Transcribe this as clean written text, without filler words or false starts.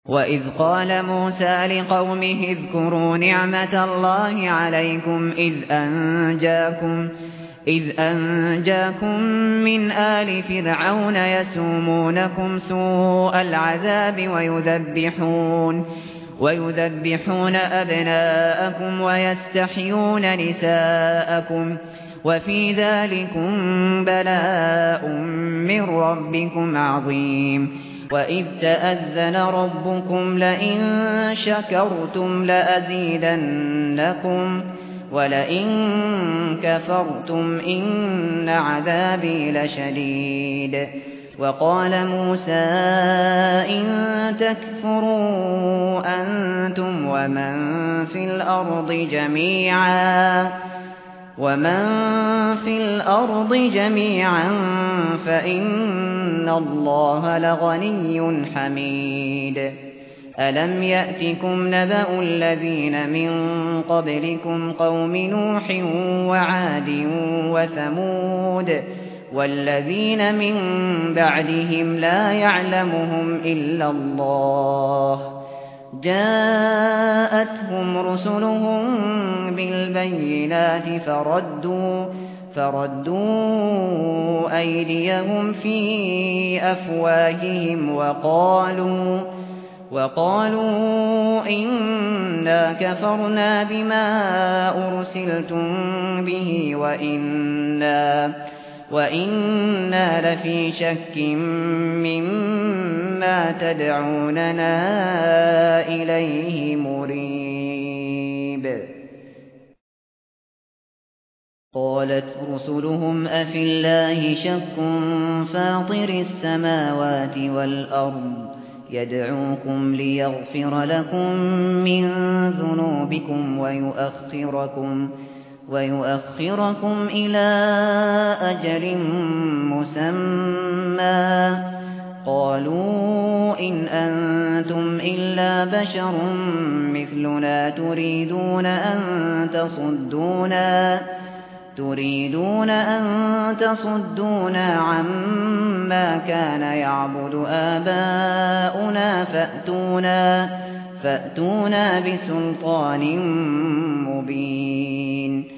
وَإِذْ قَالَ مُوسَى لِقَوْمِهِ اذْكُرُوا نِعْمَةَ اللَّهِ عَلَيْكُمْ إِذْ أَنْجَاكُمْ مِنْ آلِ فِرْعَوْنَ يَسُومُونَكُمْ سُوءَ الْعَذَابِ وَيُذَبِّحُونَ أَبْنَاءَكُمْ وَيَسْتَحْيُونَ نِسَاءَكُمْ وَفِي ذَلِكُمْ بَلَاءٌ مِّن رَّبِّكُمْ عَظِيمٌ وَإِذْ تَأَذَّنَ رَبُّكُمْ لَئِن شَكَرْتُمْ لَأَزِيدَنَّكُمْ وَلَئِن كَفَرْتُمْ إِنَّ عَذَابِي لَشَدِيدٌ وَقَالَ مُوسَى إِن تَكْفُرُوا أَنتُمْ وَمَن فِي الْأَرْضِ جَمِيعًا فَإِنَّ اللَّهَ لَغَنِيٌّ حَمِيدٌ أَلَمْ يَأْتِكُمْ نَبَأُ الَّذِينَ مِن قَبْلِكُمْ قَوْمِ نُوحٍ وَعَادٍ وَثَمُودَ وَالَّذِينَ مِن بَعْدِهِمْ لَا يَعْلَمُهُمْ إِلَّا اللَّهُ جَاءَتْهُمْ رُسُلُهُم بِالْبَيِّنَاتِ فَرَدُّوا أَيْدِيَهُمْ فِي أَفْوَاهِهِمْ وَقَالُوا إِنَّا كَفَرْنَا بِمَا أُرْسِلْتُم بِهِ وَإِنَّا لَفِي شَكٍّ مِّمَّا تَدْعُونَنَا إِلَيْهِ مُرِيبٍ قَالَتْ رُسُلُهُمْ أَفِي اللَّهِ شَكٌّ فَاطِرِ السَّمَاوَاتِ وَالْأَرْضِ يَدْعُوكُمْ لِيَغْفِرَ لَكُم مِّن ذُنُوبِكُمْ وَيُؤَخِّرَكُمْ إِلَى أَجَلٍ مُّسَمًّى قَالُوا إِنْ أَنتُمْ إِلَّا بَشَرٌ مِّثْلُنَا تُرِيدُونَ أَن تَصُدُّونَا عَمَّا كَانَ يَعْبُدُ آبَاؤُنَا فَأْتُونَا بِسُلْطَانٍ مُّبِينٍ